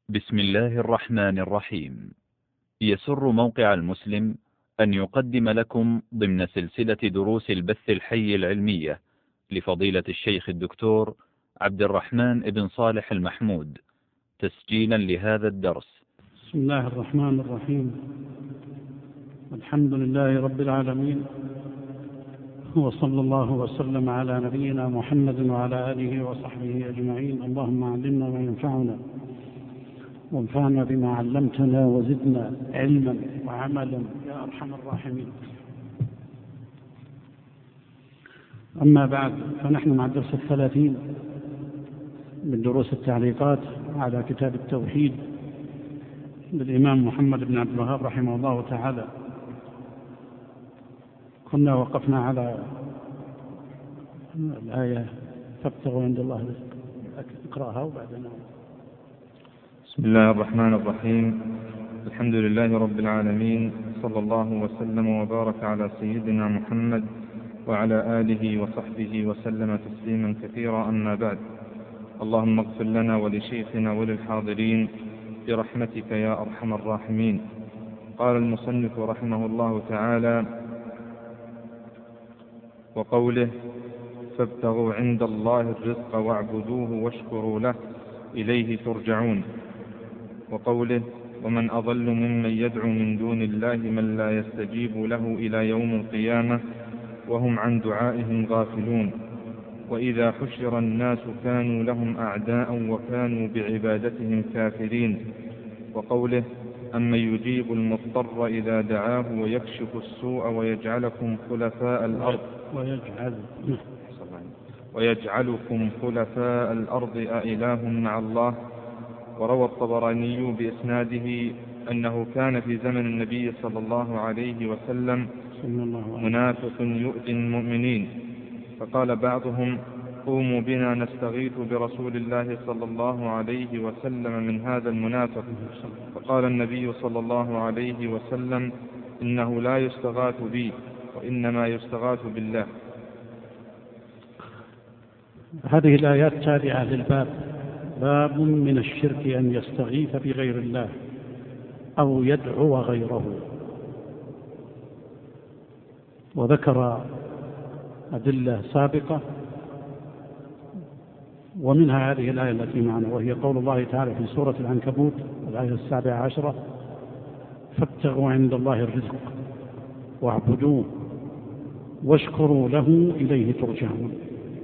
بسم الله الرحمن الرحيم. يسر موقع المسلم أن يقدم لكم ضمن سلسلة دروس البث الحي العلمية لفضيلة الشيخ الدكتور عبد الرحمن بن صالح المحمود تسجيلا لهذا الدرس. بسم الله الرحمن الرحيم. الحمد لله رب العالمين، وصلى الله وسلم على نبينا محمد وعلى آله وصحبه أجمعين. اللهم علمنا ما ينفعنا وانفعنا بما علمتنا وزدنا علما وعملا يا أرحم الراحمين. أما بعد، فنحن مع الدرس 30 من دروس التعليقات على كتاب التوحيد للإمام محمد بن عبد الوهاب رحمه الله تعالى. كنا وقفنا على الآية فابتغوا عند الله رزق. اقرأها وبعدين. بسم الله الرحمن الرحيم. الحمد لله رب العالمين، صلى الله وسلم وبارك على سيدنا محمد وعلى آله وصحبه وسلم تسليما كثيرا. أما بعد، اللهم اغفر لنا ولشيخنا وللحاضرين برحمتك يا أرحم الراحمين. قال المصنف رحمه الله تعالى: وقوله فابتغوا عند الله الرزق واعبدوه واشكروا له إليه ترجعون. وقوله ومن أضل ممن يدعو من دون الله من لا يستجيب له إلى يوم القيامة وهم عن دعائهم غافلون. وإذا حشر الناس كانوا لهم أعداء وكانوا بعبادتهم كافرين. وقوله أمن يجيب المضطر إذا دعاه ويكشف السوء ويجعلكم خلفاء الأرض أإله مع الله. وروى الطبراني بإسناده أنه كان في زمن النبي صلى الله عليه وسلم منافق يؤذي المؤمنين، فقال بعضهم قوموا بنا نستغيث برسول الله صلى الله عليه وسلم من هذا المنافق. فقال النبي صلى الله عليه وسلم إنه لا يستغاث بي وإنما يستغاث بالله. هذه الآيات تابعة للباب، باب من الشرك أن يستغيث بغير الله أو يدعو غيره. وذكر أدلة سابقة، ومنها هذه الآية التي معنا، وهي قول الله تعالى في سورة العنكبوت الآية 17: فابتغوا عند الله الرزق واعبدوه واشكروا له إليه ترجعون.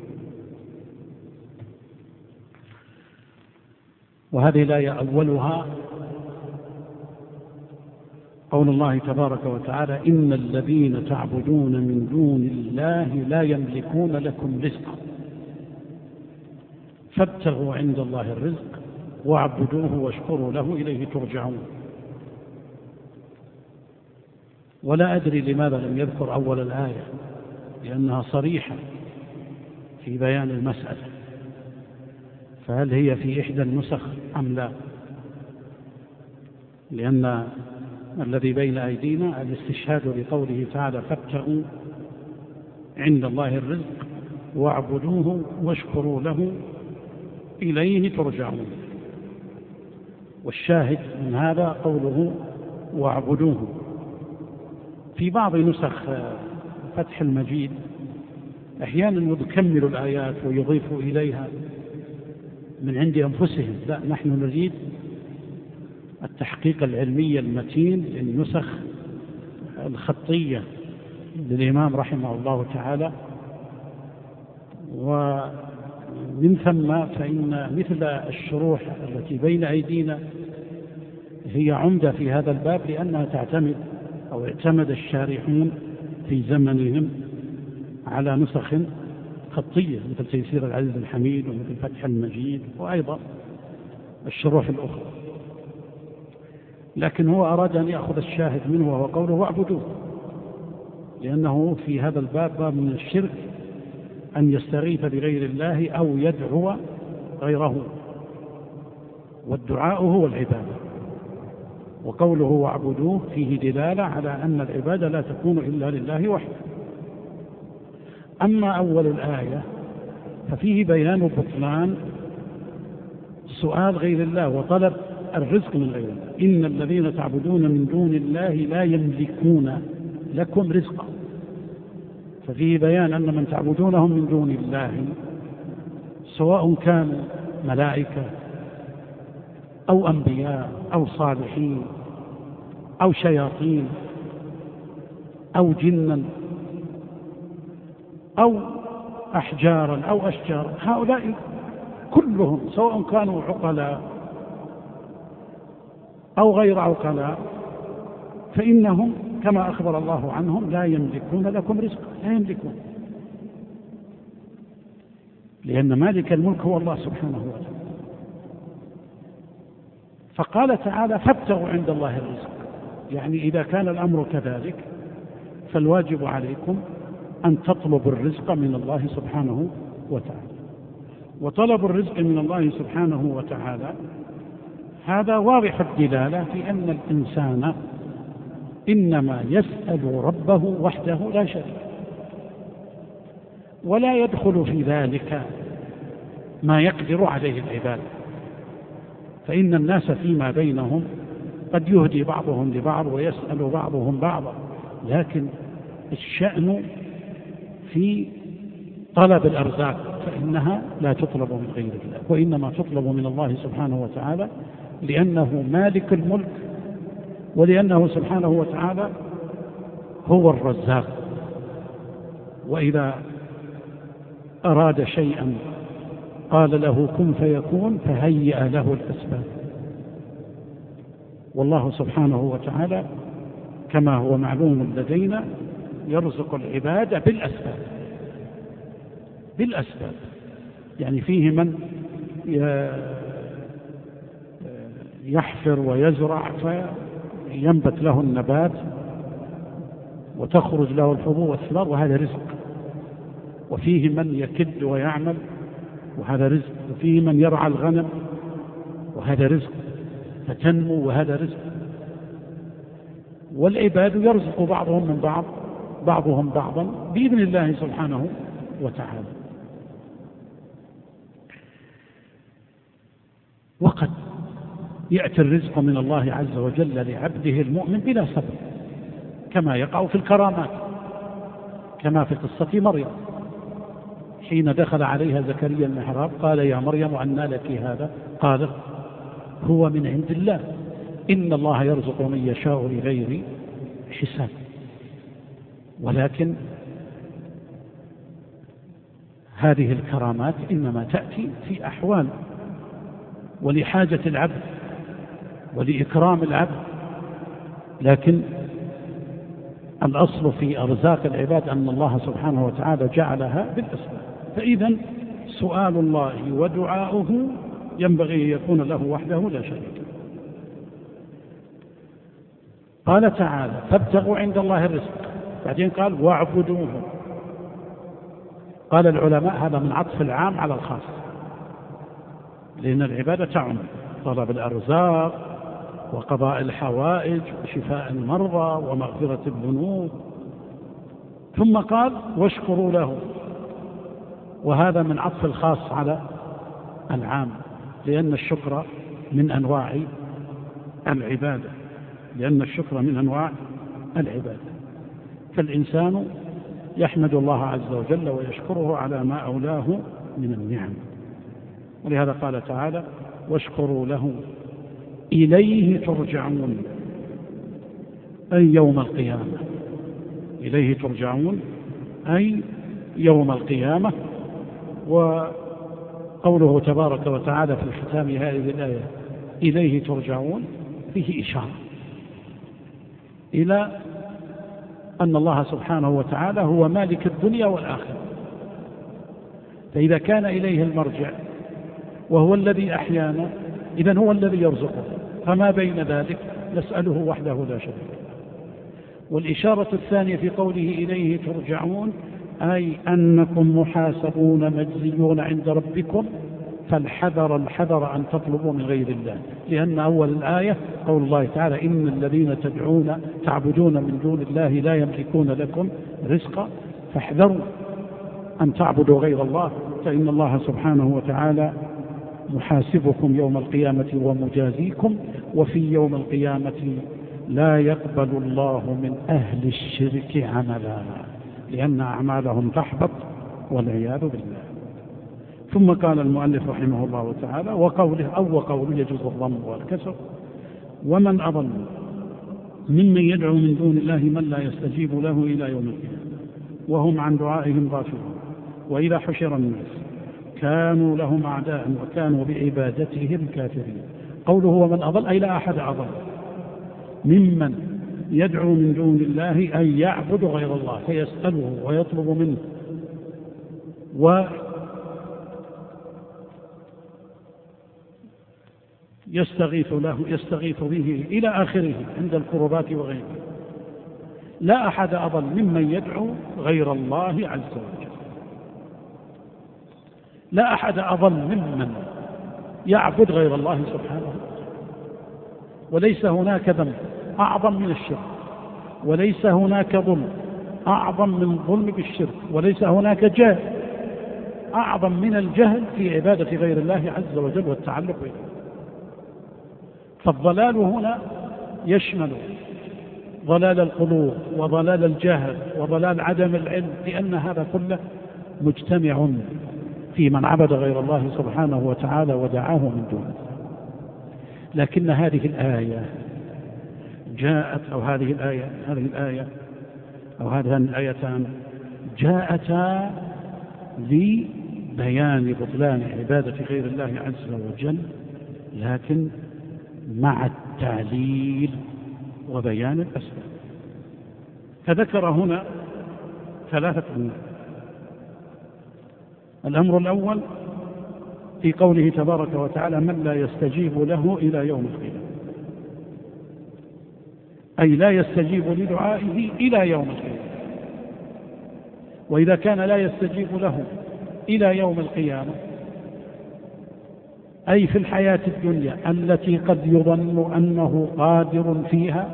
وهذه الآية أولها قول الله تبارك وتعالى: إن الذين تعبدون من دون الله لا يملكون لكم رزقا فابتغوا عند الله الرزق واعبدوه واشكروا له إليه ترجعون. ولا أدري لماذا لم يذكر أول الآية، لأنها صريحة في بيان المسألة، فهل هي في إحدى النسخ أم لا؟ لأن الذي بين أيدينا الاستشهاد بقوله تعالى: فابتغوا عند الله الرزق واعبدوه واشكروا له إليه ترجعون. والشاهد من هذا قوله واعبدوه. في بعض نسخ فتح المجيد أحيانا يكمل الآيات ويضيف إليها من عند أنفسهم. لا، نحن نريد التحقيق العلمي المتين للنسخ الخطية للإمام رحمه الله تعالى. ومن ثم فإن مثل الشروح التي بين أيدينا هي عمدة في هذا الباب، لأنها تعتمد أو اعتمد الشارحون في زمنهم على نسخ خطية مثل تيسير العزيز الحميد ومثل فتح المجيد وأيضا الشروح الأخرى. لكن هو أراد أن يأخذ الشاهد منه وهو قوله واعبدوه، لأنه في هذا الباب باب من الشرك أن يستغيث بغير الله أو يدعو غيره، والدعاء هو العبادة. وقوله واعبدوه فيه دلالة على أن العبادة لا تكون إلا لله وحده. أما أول الآية ففيه بيان بطلان سؤال غير الله وطلب الرزق من غير الله. إن الذين تعبدون من دون الله لا يملكون لكم رزقا. ففيه بيان أن من تعبدونهم من دون الله سواء كانوا ملائكة أو أنبياء أو صالحين أو شياطين أو جنا أو أحجارا أو أشجارا، هؤلاء كلهم سواء كانوا عقلاء أو غير عقلاء فإنهم كما أخبر الله عنهم لا يملكون لكم رزقا، لا يملكون، لأن مالك الملك هو الله سبحانه وتعالى. فقال تعالى فابتغوا عند الله الرزق، يعني إذا كان الأمر كذلك فالواجب عليكم أن تطلبوا الرزق من الله سبحانه وتعالى. وطلب الرزق من الله سبحانه وتعالى هذا واضح الدلالة في أن الإنسان إنما يسأل ربه وحده لا شريك، ولا يدخل في ذلك ما يقدر عليه العباد. فإن الناس فيما بينهم قد يهدي بعضهم لبعض ويسأل بعضهم بعضا، لكن الشأن في طلب الأرزاق فإنها لا تطلب من غير الله، وإنما تطلب من الله سبحانه وتعالى، لأنه مالك الملك ولأنه سبحانه وتعالى هو الرزاق. وإذا أراد شيئا قال له كن فيكون فهيأ له الأسباب. والله سبحانه وتعالى كما هو معلوم لدينا يرزق العباد بالأسباب، يعني فيه من يحفر ويزرع فينبت له النبات وتخرج له الحبوب والثمار وهذا رزق، وفيه من يكد ويعمل وهذا رزق، وفيه من يرعى الغنم وهذا رزق فتنمو وهذا رزق. والعباد يرزق بعضهم من بعض بعضهم بعضا بإذن الله سبحانه وتعالى. وقد يأتي الرزق من الله عز وجل لعبده المؤمن بلا سبب، كما يقع في الكرامات، كما في قصة مريم حين دخل عليها زكريا المحراب قال يا مريم أنى لك هذا؟ قالت هو من عند الله إن الله يرزق من يشاء بغير حساب. ولكن هذه الكرامات إنما تأتي في أحوال ولحاجة العبد ولإكرام العبد، لكن الأصل في أرزاق العباد أن الله سبحانه وتعالى جعلها بالأسباب. فإذا سؤال الله ودعاؤه ينبغي أن يكون له وحده لا شريك له. قال تعالى فابتغوا عند الله الرزق، بعدين قال واعبدوه. قال العلماء هذا من عطف العام على الخاص، لأن العبادة تعم طلب الأرزاق وقضاء الحوائج وشفاء المرضى ومغفرة الذنوب، ثم قال واشكروا له، وهذا من عطف الخاص على العام، لأن الشكر من أنواع العبادة، فالإنسان يحمد الله عز وجل ويشكره على ما أولاه من النعم. ولهذا قال تعالى واشكروا له إليه ترجعون، أي يوم القيامة، إليه ترجعون أي يوم القيامة. وقوله تبارك وتعالى في ختام هذه الآية إليه ترجعون فيه إشارة إلى أن الله سبحانه وتعالى هو مالك الدنيا والآخرة، فإذا كان إليه المرجع وهو الذي أحيانا إذن هو الذي يرزقه، فما بين ذلك نسأله وحده لا شريك له. والإشارة الثانية في قوله إليه ترجعون أي أنكم محاسبون مجزيون عند ربكم، فالحذر أن تطلبوا من غير الله، لأن أول الآية قول الله تعالى إن الذين تعبدون من دون الله لا يملكون لكم رزقا، فاحذروا أن تعبدوا غير الله، فإن الله سبحانه وتعالى محاسبكم يوم القيامة ومجازيكم، وفي يوم القيامة لا يقبل الله من أهل الشرك عملا، لأن أعمالهم تحبط والعياذ بالله. ثم قال المؤلف رحمه الله تعالى: وقوله يجوز الضم والكسر: ومن أضل ممن يدعو من دون الله من لا يستجيب له إلى يوم القيامة وهم عن دعائهم غافلون، وإذا حشر الناس كانوا لهم أعداء وكانوا بعبادتهم كافرين. قوله ومن أضل أي لا أحد أضل ممن يدعو من دون الله أن يعبد غير الله فيسأله ويطلب منه يستغيث به إلى آخره عند الكربات وغيره. لا أحد أضل ممن يدعو غير الله عز وجل، لا أحد أضل ممن يعبد غير الله سبحانه. وليس هناك ذنب أعظم من الشرك، وليس هناك ظلم أعظم من ظلم بالشرك، وليس هناك جهل أعظم من الجهل في عبادة غير الله عز وجل والتعلق به. فالضلال هنا يشمل ضلال القلوب وضلال الجهل وضلال عدم العلم، لأن هذا كله مجتمع في من عبد غير الله سبحانه وتعالى ودعاه من دونه. لكن هذه الآية جاءت، أو هذه الآية أو هذان الآيتان جاءتا لبيان بطلان عبادة غير الله عز وجل، لكن مع التعليل وبيان الأسباب. فذكر هنا ثلاثة أمور. الأمر الأول في قوله تبارك وتعالى: من لا يستجيب له إلى يوم القيامة، أي لا يستجيب لدعائه إلى يوم القيامة. وإذا كان لا يستجيب له إلى يوم القيامة أي في الحياة الدنيا التي قد يظن أنه قادر فيها،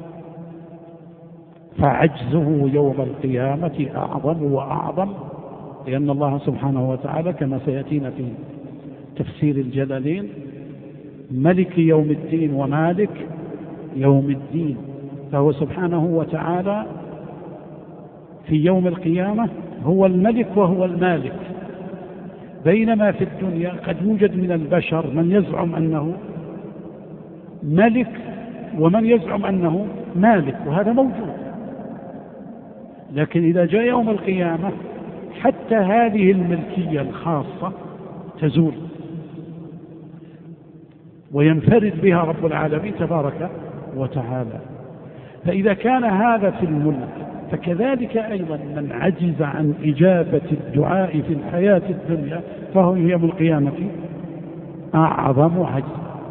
فعجزه يوم القيامة أعظم وأعظم، لأن الله سبحانه وتعالى كما سيأتينا في تفسير الجلالين ملك يوم الدين ومالك يوم الدين، فهو سبحانه وتعالى في يوم القيامة هو الملك وهو المالك. بينما في الدنيا قد يوجد من البشر من يزعم أنه ملك ومن يزعم أنه مالك، وهذا موجود. لكن إذا جاء يوم القيامة حتى هذه الملكية الخاصة تزول وينفرد بها رب العالمين تبارك وتعالى. فإذا كان هذا في الملك، فكذلك أيضا من عجز عن إجابة الدعاء في الحياة الدنيا فهو يوم القيامة أعظم عجز.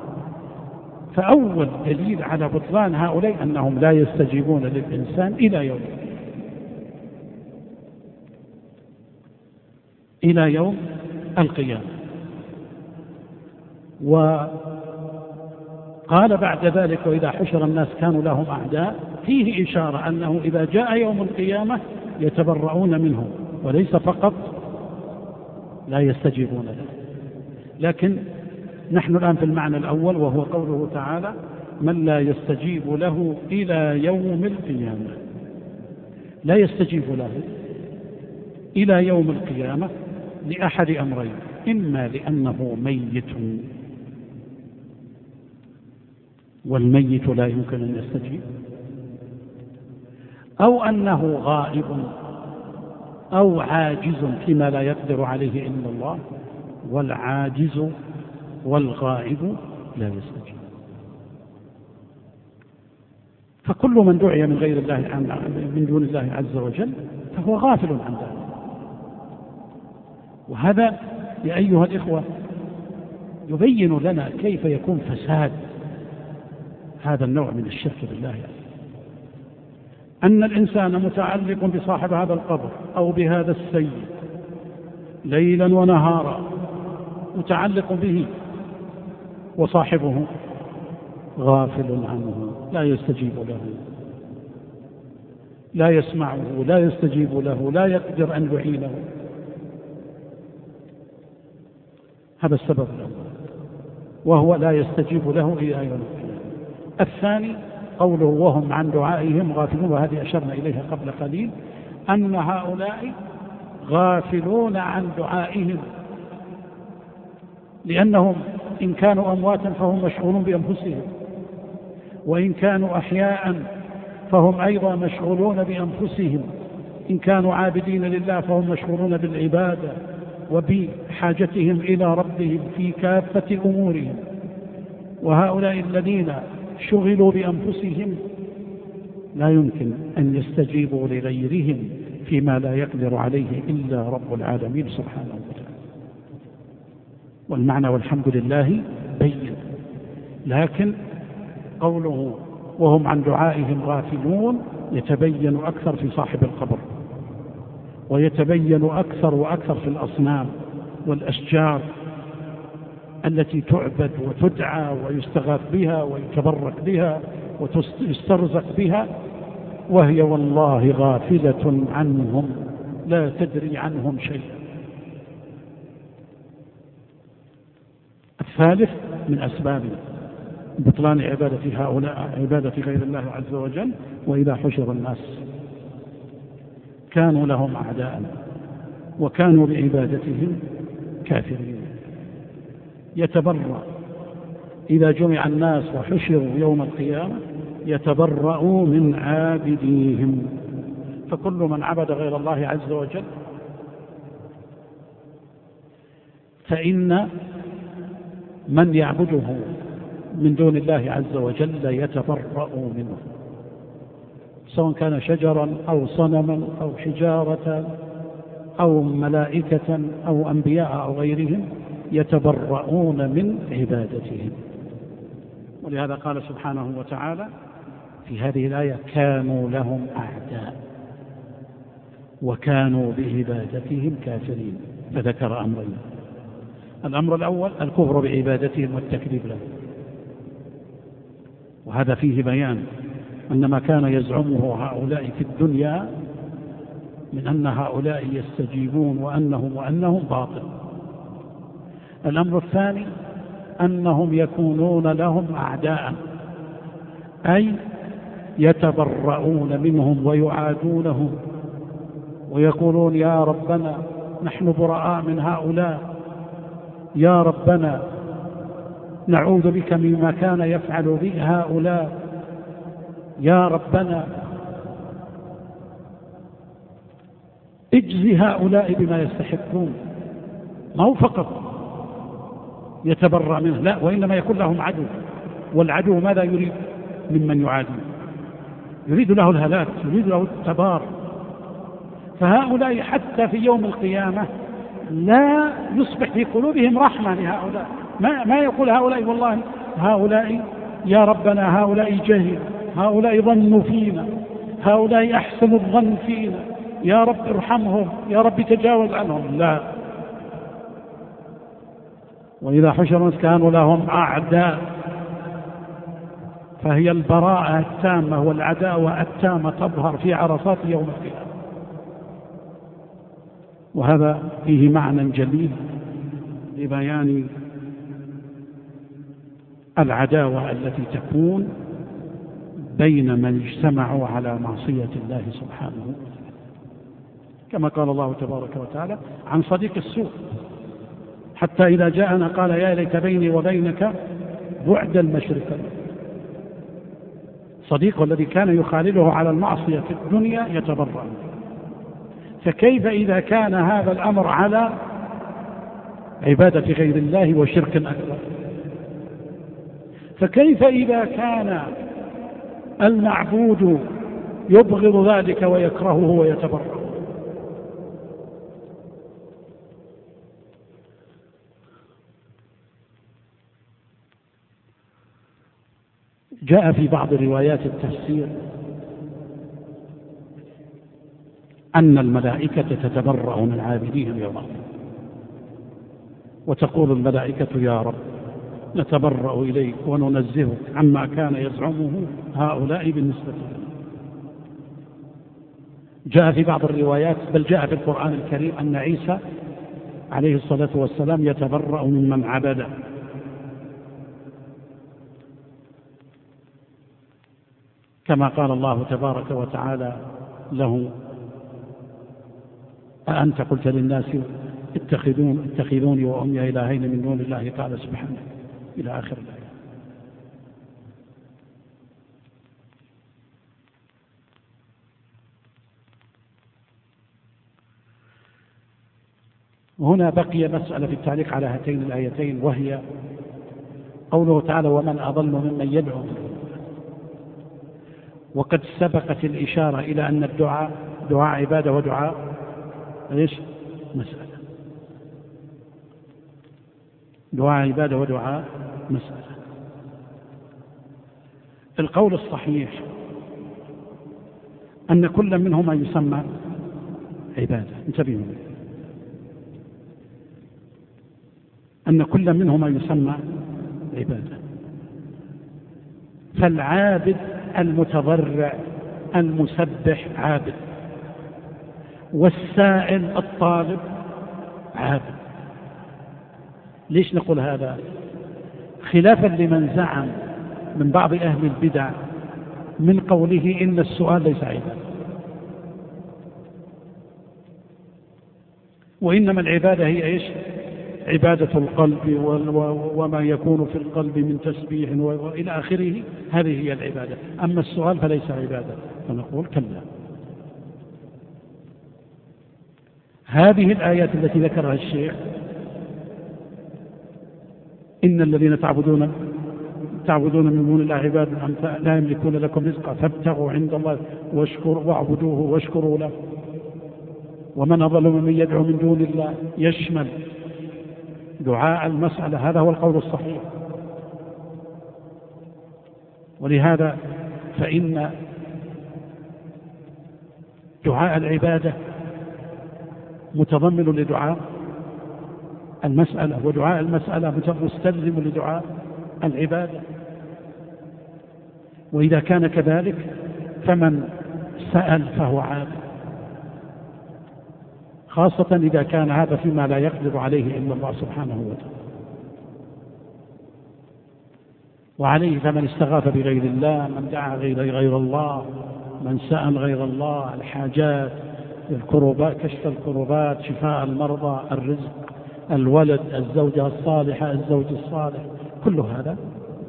فأول دليل على بطلان هؤلاء أنهم لا يستجيبون للإنسان إلى يوم القيامة. وقال بعد ذلك: وإذا حشر الناس كانوا لهم أعداء، فيه إشارة أنه إذا جاء يوم القيامة يتبرؤون منه، وليس فقط لا يستجيبون له. لكن نحن الآن في المعنى الأول، وهو قوله تعالى: من لا يستجيب له إلى يوم القيامة. لا يستجيب له إلى يوم القيامة لأحد أمرين: إما لأنه ميت والميت لا يمكن أن يستجيب، أو أنه غائب أو عاجز فيما لا يقدر عليه إلا الله، والعاجز والغائب لا يستجيب. فكل من دعي من غير الله من دون الله عز وجل فهو غافل عن ذلك. وهذا يا أيها الإخوة يبين لنا كيف يكون فساد هذا النوع من الشرك بالله، أن الإنسان متعلق بصاحب هذا القبر أو بهذا السيد ليلا ونهارا، متعلق به، وصاحبه غافل عنه، لا يستجيب له، لا يسمعه، لا يستجيب له، لا يقدر أن يعينه. هذا السبب الأول، وهو لا يستجيب له إلى يوم القيامة. الثاني قوله وهم عن دعائهم غافلون، وهذه أشرنا إليها قبل قليل، أن هؤلاء غافلون عن دعائهم، لأنهم إن كانوا أمواتا فهم مشغولون بأنفسهم، وإن كانوا أحياء فهم أيضا مشغولون بأنفسهم، إن كانوا عابدين لله فهم مشغولون بالعبادة وبحاجتهم إلى ربهم في كافة أمورهم. وهؤلاء الذين شغلوا بأنفسهم لا يمكن أن يستجيبوا لغيرهم فيما لا يقدر عليه إلا رب العالمين سبحانه وتعالى. والمعنى والحمد لله بين، لكن قوله وهم عن دعائهم غافلون يتبين أكثر في صاحب القبر، ويتبين أكثر وأكثر في الأصنام والأشجار التي تعبد وتدعى ويستغاث بها ويتبرك بها ويسترزق بها، وهي والله غافلة عنهم لا تدري عنهم شيئا. الثالث من أسباب بطلان عبادة هؤلاء عبادة غير الله عز وجل، وإذا حشر الناس كانوا لهم أعداء وكانوا بعبادتهم كافرين. يتبرأ إذا جمع الناس وحشروا يوم القيامة يتبرأوا من عابديهم، فكل من عبد غير الله عز وجل فإن من يعبده من دون الله عز وجل يتبرأ منه، سواء كان شجرا أو صنما أو حجارة أو ملائكة أو أنبياء أو غيرهم، يتبرؤون من عبادتهم. ولهذا قال سبحانه وتعالى في هذه الآية كانوا لهم أعداء وكانوا بعبادتهم كافرين، فذكر أمرين: الأمر الأول الكفر بعبادتهم والتكذيب لهم، وهذا فيه بيان أن ما كان يزعمه هؤلاء في الدنيا من أن هؤلاء يستجيبون وأنهم باطل. الأمر الثاني أنهم يكونون لهم أعداء، أي يتبرؤون منهم ويعادونهم ويقولون يا ربنا نحن براء من هؤلاء، يا ربنا نعوذ بك مما كان يفعل به هؤلاء، يا ربنا اجزي هؤلاء بما يستحقون. ما هو فقط يتبرأ منه، لا، وإنما يكون لهم عدو، والعدو ماذا يريد ممن يعادي؟ يريد له الهلاك، يريد له التبار. فهؤلاء حتى في يوم القيامة لا يصبح في قلوبهم رحمة لهؤلاء، ما يقول هؤلاء والله هؤلاء يا ربنا هؤلاء جهل، هؤلاء ظنوا فينا، هؤلاء أحسنوا الظن فينا، يا رب ارحمهم، يا رب تجاوز عنهم. لا، وإذا حشروا كانوا لهم أعداء، فهي البراءة التامة والعداوة التامة تظهر في عرصات يوم القيامة. وهذا فيه معنى جليل لبيان العداوة التي تكون بين من اجتمعوا على معصية الله سبحانه وتعالى، كما قال الله تبارك وتعالى عن صديق السوء: حتى إذا جاءنا قال يا ليت بيني وبينك بعد المشرقين. صديقه الذي كان يخالله على المعصية في الدنيا يتبرأ، فكيف إذا كان هذا الأمر على عبادة غير الله وشرك أكبر؟ فكيف إذا كان المعبود يبغض ذلك ويكرهه ويتبرأ؟ جاء في بعض روايات التفسير أن الملائكة تتبرأ من عابديهم يوم القيامة، وتقول الملائكة يا رب نتبرأ إليك وننزهك عما كان يزعمه هؤلاء بالنسبة لنا. جاء في بعض الروايات، بل جاء في القرآن الكريم، أن عيسى عليه الصلاة والسلام يتبرأ ممن عبده، كما قال الله تبارك وتعالى له: أأنت قلت للناس اتخذوني وأمي إلهين من دون الله، قال سبحانه، إلى آخر الآية. هنا بقي مسألة في التعليق على هاتين الآيتين، وهي قوله تعالى: ومن أضل ممن يدعو. وقد سبقت الإشارة إلى أن الدعاء دعاء عبادة ودعاء مسألة. دعاء عبادة ودعاء مسألة. القول الصحيح أن كل منهما يسمى عبادة. انتبهوا، أن كل منهما يسمى عبادة. فالعابد المتضرع المسبح عابد، والسائل الطالب عابد. ليش نقول هذا؟ خلافا لمن زعم من بعض أهل البدع من قوله إن السؤال ليس عبادة، وإنما العبادة هي عبادة القلب وما يكون في القلب من تسبيح وإلى آخره، هذه هي العبادة. أما السؤال فليس عبادة. فنقول كلا. هذه الآيات التي ذكرها الشيخ: إن الذين تعبدون من دون الله عباد لا يملكون لكم رزقا فابتغوا عند الله واعبدوه واشكروا له، ومن أضل ممن يدعو من دون الله، يشمل دعاء المسألة. هذا هو القول الصحيح. ولهذا فإن دعاء العبادة متضمن لدعاء المسألة، ودعاء المسألة مستلزم لدعاء العبادة. وإذا كان كذلك فمن سأل فهو عابد، خاصة إذا كان هذا فيما لا يقدر عليه إلا الله سبحانه وتعالى. وعليه فمن استغاث بغير الله، من دعا غير الله، من سأل غير الله الحاجات، الكروبات، كشف الكروبات، شفاء المرضى، الرزق، الولد، الزوجة الصالحة، الزوج الصالح، كل هذا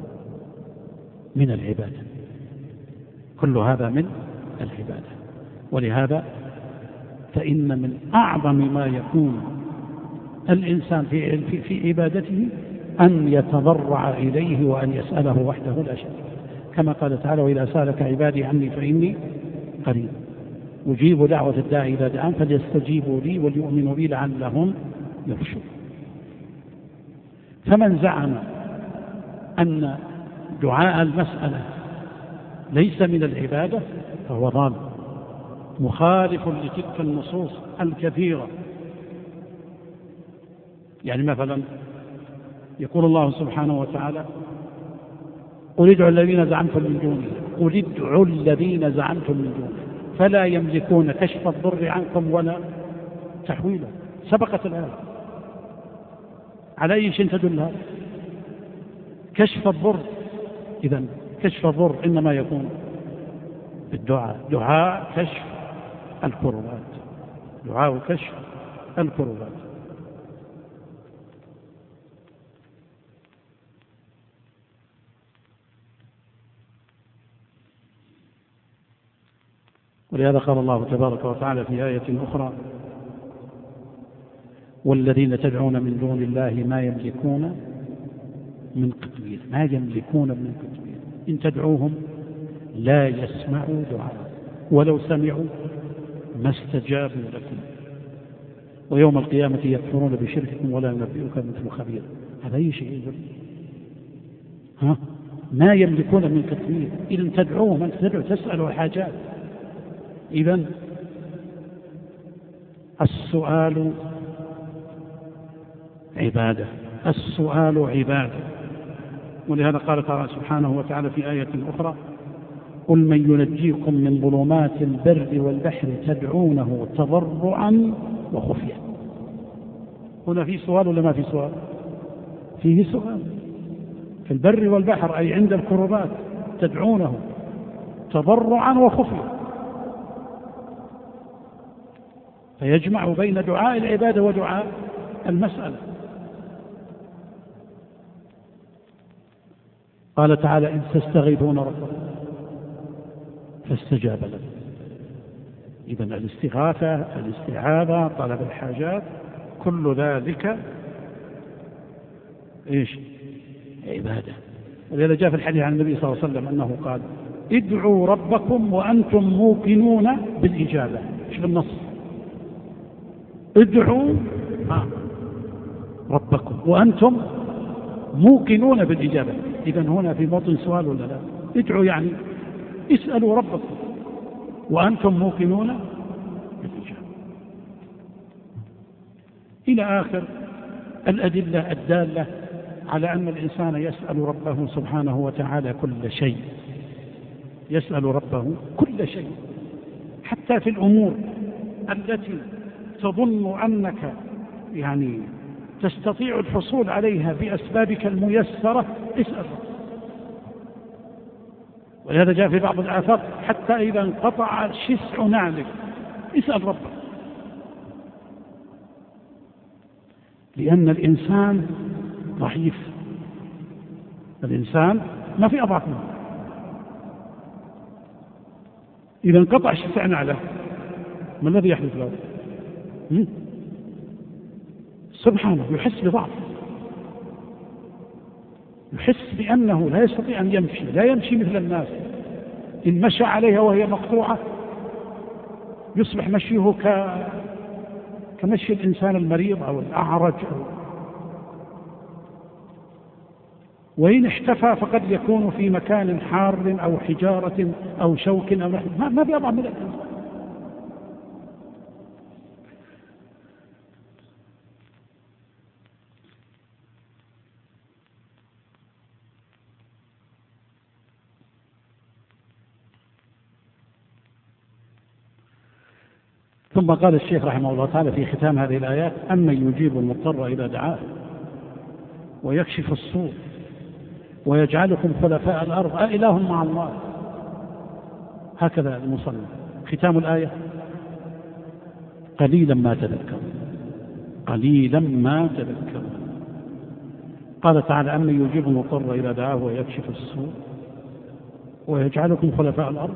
من العبادة. كل هذا من العبادة. ولهذا فإن من أعظم ما يكون الإنسان في عبادته أن يتضرع إليه وأن يسأله وحده لا شريك له، كما قال تعالى: وإذا سألك عبادي عني فإني قريب أجيب دعوة الداعي إذا دعان فليستجيبوا لي وليؤمنوا بي لعلهم يرشدون. فمن زعم أن دعاء المسألة ليس من العبادة فهو ضال مخالف لتلك النصوص الكثيرة. يعني مثلا يقول الله سبحانه وتعالى: قل ادعوا الذين زعمتم من دونه، قل ادعوا الذين زعمتم من دونه فلا يملكون كشف الضر عنكم ولا تحويلا. سبقت الآية. على أي شيء تدل هذا؟ كشف الضر. إذن كشف الضر إنما يكون بالدعاء، دعاء كشف الكربات، دعاء كشف الكربات. ولهذا قال الله تبارك وتعالى في آية أخرى: والذين تدعون من دون الله ما يملكون من قطمير. ما يملكون من قطمير، إن تدعوهم لا يسمعوا دعاء ولو سمعوا ما استجابوا لكم ويوم القيامة يكفرون بشرككم ولا ينبئك مثل خبير. هذا أي شيء يدل. ما يملكون من قطمير. إذن تدعوهم، أنت تدعو تسأل حاجات. إذن السؤال عبادة، السؤال عبادة. ولهذا قال تعالى سبحانه وتعالى في آية أخرى: قل من ينجيكم من ظلمات البر والبحر تدعونه تضرعا وخفية هنا في سؤال ولا ما في سؤال؟ فيه سؤال. في البر والبحر أي عند الكربات تدعونه تضرعا وخفيا، فيجمع بين دعاء العبادة ودعاء المسألة. قال تعالى إذ تستغيثون ربكم فاستجاب لكم. إذن الاستغاثة، الاستعاذة، طلب الحاجات، كل ذلك إيش؟ عبادة. ولذا جاء في الحديث عن النبي صلى الله عليه وسلم أنه قال ادعوا ربكم وأنتم موقنون بالإجابة. إيش بالنص؟ ادعوا ربكم وأنتم موقنون بالإجابة. إذن هنا في موطن سؤال ولا لا؟ ادعوا يعني اسألوا ربكم وأنتم موقنون بالإجابة، إلى آخر الأدلة الدالة على أن الإنسان يسأل ربه سبحانه وتعالى كل شيء، يسأل ربه كل شيء، حتى في الأمور التي تظن أنك يعني تستطيع الحصول عليها بأسبابك الميسرة اسأل ربك. ولهذا جاء في بعض الآثار حتى إذا انقطع شسع نعلك اسأل ربك، لأن الإنسان ضعيف، الإنسان ما في أضعف منه. إذا انقطع شسع نعله ما الذي يحدث له؟ سبحانه يحس بضعف، يحس بأنه لا يستطيع أن يمشي، لا يمشي مثل الناس. إن مشى عليها وهي مقطوعة يصبح مشيه كمشي الإنسان المريض أو الأعرج وإن احتفى فقد يكون في مكان حار أو حجارة أو شوك أو نحو، ما في أضعف من الإنسان. ثم قال الشيخ رحمه الله تعالى في ختام هذه الآيات أمن يجيب المضطر إذا دعاه ويكشف السوء ويجعلكم خلفاء الأرض أإله مع الله. هكذا المصنف ختام الآية قليلا ما تذكرون، قليلا ما تذكرون. قال تعالى أمن يجيب المضطر إذا دعاه ويكشف السوء ويجعلكم خلفاء الأرض.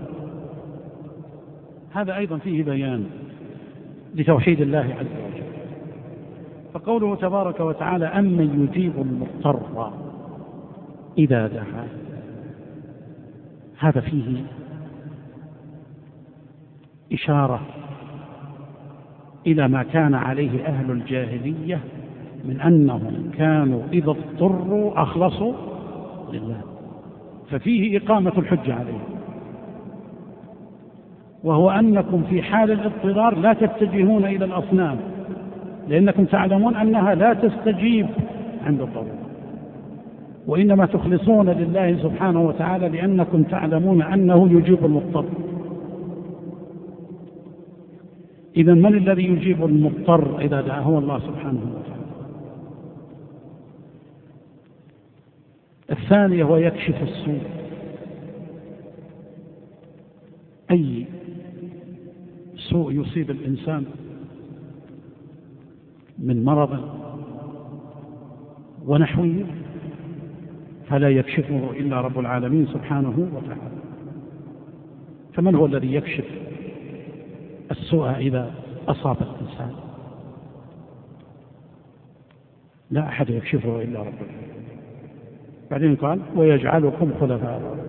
هذا أيضا فيه بيان لتوحيد الله عز وجل. فقوله تبارك وتعالى أمن يجيب المضطر إذا دعاه، هذا فيه إشارة إلى ما كان عليه أهل الجاهلية من أنهم كانوا إذا اضطروا أخلصوا لله، ففيه إقامة الحجة عليهم، وهو أنكم في حال الاضطرار لا تتجهون إلى الأصنام لأنكم تعلمون أنها لا تستجيب عند الضرورة، وإنما تخلصون لله سبحانه وتعالى لأنكم تعلمون أنه يجيب المضطر. إذن من الذي يجيب المضطر إذا دعاه؟ هو الله سبحانه وتعالى. الثانية هو يكشف السوء، أي سوء يصيب الإنسان من مرض ونحوه فلا يكشفه إلا رب العالمين سبحانه وتعالى. فمن هو الذي يكشف السوء إذا أصاب الإنسان؟ لا أحد يكشفه إلا رب العالمين. بعدين قال ويجعلكم خلفاء الأرض.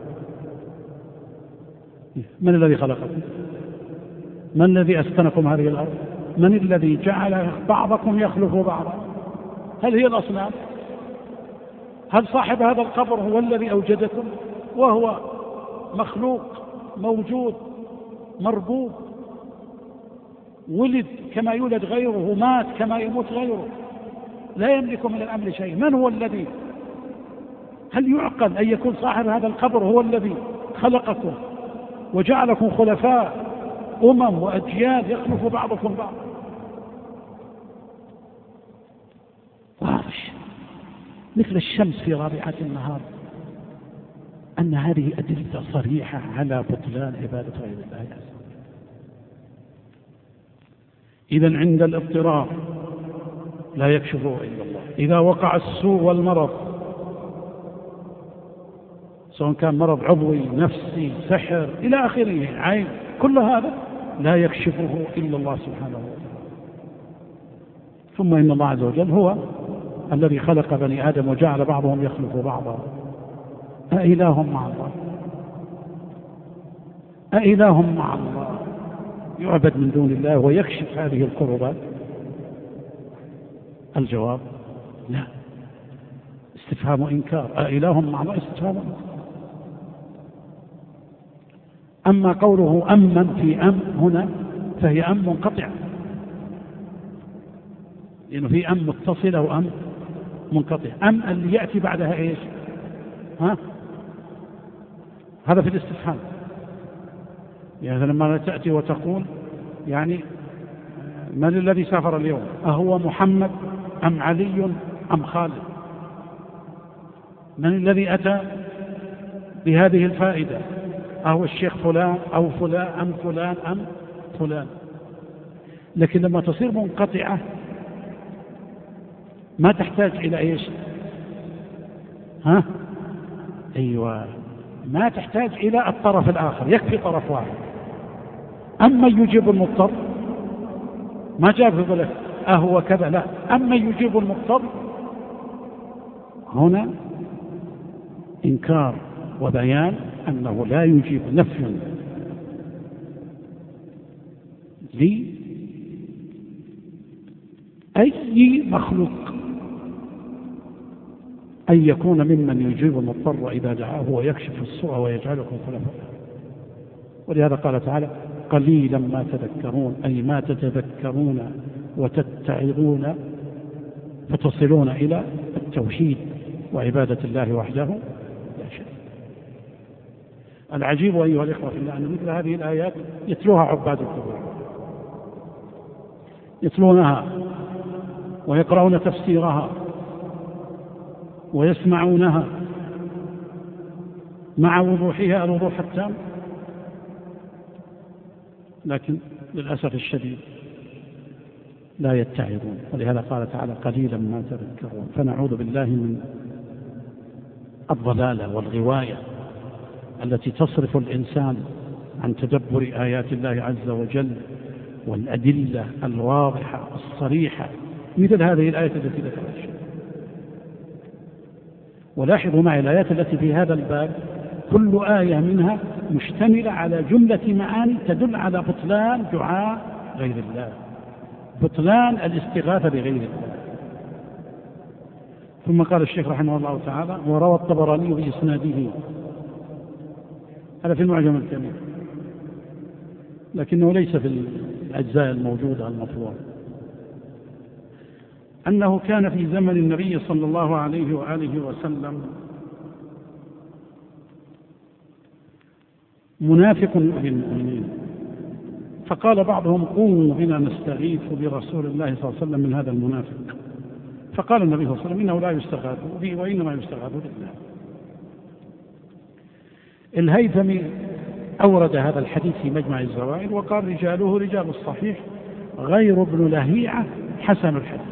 من الذي خلقكم؟ من الذي أسكنكم هذه الأرض؟ من الذي جعل بعضكم يخلف بعضا؟ هل هي الأصنام؟ هل صاحب هذا القبر هو الذي أوجدكم وهو مخلوق موجود مربوب، ولد كما يولد غيره، مات كما يموت غيره، لا يملك من الأمر شيء؟ من هو الذي؟ هل يعقل أن يكون صاحب هذا القبر هو الذي خلقكم وجعلكم خلفاء وأجيال يخلف بعضكم بعض؟ واضح مثل الشمس في رابعة النهار، أن هذه أدلة صريحة على بطلان عبادة غير الله عز وجل. إذن عند الاضطرار لا يكشفه إلا الله. إذا وقع السوء والمرض، سواء كان مرض عضوي نفسي سحر إلى آخره عين، كل هذا لا يكشفه إلا الله سبحانه وتعالى. ثم إن الله عز وجل هو الذي خلق بني آدم وجعل بعضهم يخلق بعضا. أإله مع الله؟ أإله مع الله يعبد من دون الله ويكشف هذه القربات؟ الجواب لا. استفهام إنكار. أإله مع الله استفهام إنكار. أما قوله أمن في أم هنا فهي أم منقطعة، لأنه في أم متصلة وأم منقطع. أم اللي يأتي بعدها إيش؟ هذا في الاستفهام. يعني لما تأتي وتقول يعني من الذي سافر اليوم؟ أهو محمد أم علي أم خالد؟ من الذي أتى بهذه الفائدة؟ أهو الشيخ فلان أو فلان أم فلان أم فلان؟ لكن لما تصير منقطعة ما تحتاج إلى إيش؟ أيوة، ما تحتاج إلى الطرف الآخر، يكفي طرف واحد. أما يجيب المضطر ما جاء في ظله أهو كذا، لا. أما يجيب المضطر هنا إنكار وبيان أنه لا يجيب، نفي لأي مخلوق أن يكون ممن يجيب المضطر إذا دعاه ويكشف السوء ويجعلكم خلفاء. ولهذا قال تعالى قليلا ما تذكرون، أي ما تتذكرون وتتعظون فتصلون إلى التوحيد وعبادة الله وحده لا شريك. العجيب أيها الإخوة في الله أن مثل هذه الآيات يتلوها عباد القبور، يتلونها ويقرؤون تفسيرها ويسمعونها مع وضوحها الوضوح التام، لكن للأسف الشديد لا يتعظون. ولهذا قال تعالى قليلا ما تذكرون. فنعوذ بالله من الضلالة والغواية التي تصرف الإنسان عن تدبر آيات الله عز وجل والأدلة الواضحة الصريحة مثل هذه الآية التي ذكرها الشيخ. ولاحظوا معي الآيات التي في هذا الباب كل آية منها مشتملة على جملة معاني تدل على بطلان دعاء غير الله، بطلان الاستغاثة بغير الله. ثم قال الشيخ رحمه الله تعالى وروى الطبراني بإسناده، هذا في المعجم الكبير لكنه ليس في الأجزاء الموجودة المطبوعة، أنه كان في زمن النبي صلى الله عليه وآله وسلم منافق يؤذي المؤمنين، فقال بعضهم قوموا بنا نستغيث برسول الله صلى الله عليه وسلم من هذا المنافق. فقال النبي صلى الله عليه وسلم إنه لا يستغاث به وإنما يستغاث بالله. الهيثمي أورد هذا الحديث في مجمع الزوائد وقال رجاله رجال الصحيح غير ابن لهيعة حسن الحديث.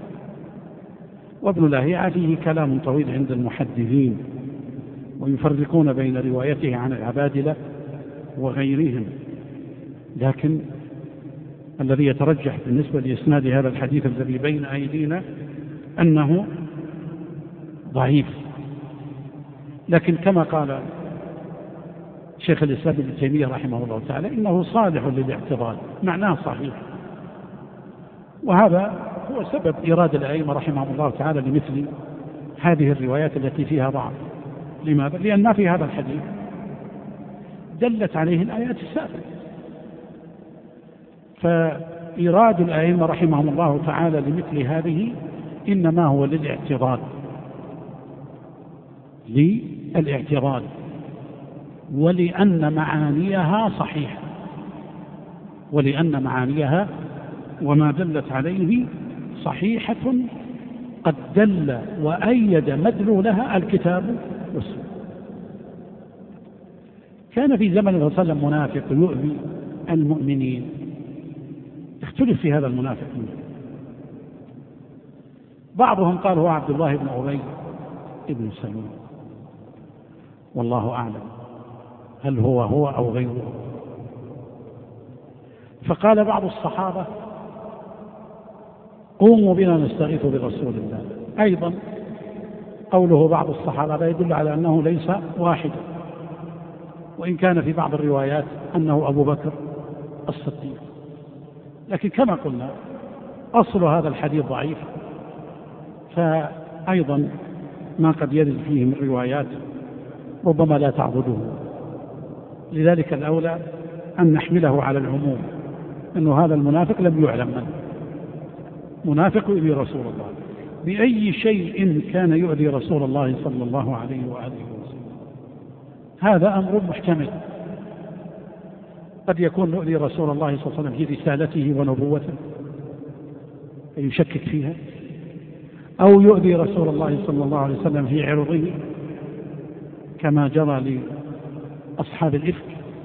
وابن لهيعة فيه كلام طويل عند المحدثين ويفرقون بين روايته عن العبادلة وغيرهم، لكن الذي يترجح بالنسبة لإسناد هذا الحديث الذي بين أيدينا أنه ضعيف. لكن كما قال شيخ الإسلام ابن تيمية رحمه الله تعالى إنه صالح للاعتراض، معناه صحيح. وهذا هو سبب إيراد الأئمة رحمهم الله تعالى لمثل هذه الروايات التي فيها ضعف. لماذا؟ لأن ما في هذا الحديث دلت عليه الآيات السابقة. فإيراد الأئمة رحمهم الله تعالى لمثل هذه إنما هو للاعتراض ولأن معانيها صحيحة، ولأن معانيها وما دلت عليه صحيحة قد دل وأيد مدلولها الكتاب والسنة. كان في زمن الرسول صلى الله عليه وسلم منافق يؤذي المؤمنين، اختلف في هذا المنافق منه. بعضهم قال هو عبد الله بن أبي بن سلول، والله أعلم هل هو أو غيره. فقال بعض الصحابة قوموا بنا نستغيث برسول الله. أيضا قوله بعض الصحابة لا يدل على أنه ليس واحدا، وإن كان في بعض الروايات أنه أبو بكر الصديق، لكن كما قلنا أصل هذا الحديث ضعيف، فأيضا ما قد يرد فيه من روايات ربما لا تعبده، لذلك الأولى أن نحمله على العموم، أنه هذا المنافق لم يعلم منه، منافق يؤذي رسول الله بأي شيء كان يؤذي رسول الله صلى الله عليه وآله وسلم. هذا أمر محتمل، قد يكون يؤذي رسول الله صلى الله عليه وسلم في رسالته ونبوته فيشكك فيها، أو يؤذي رسول الله صلى الله عليه وسلم في عرضه كما جرى لأصحاب الإفك،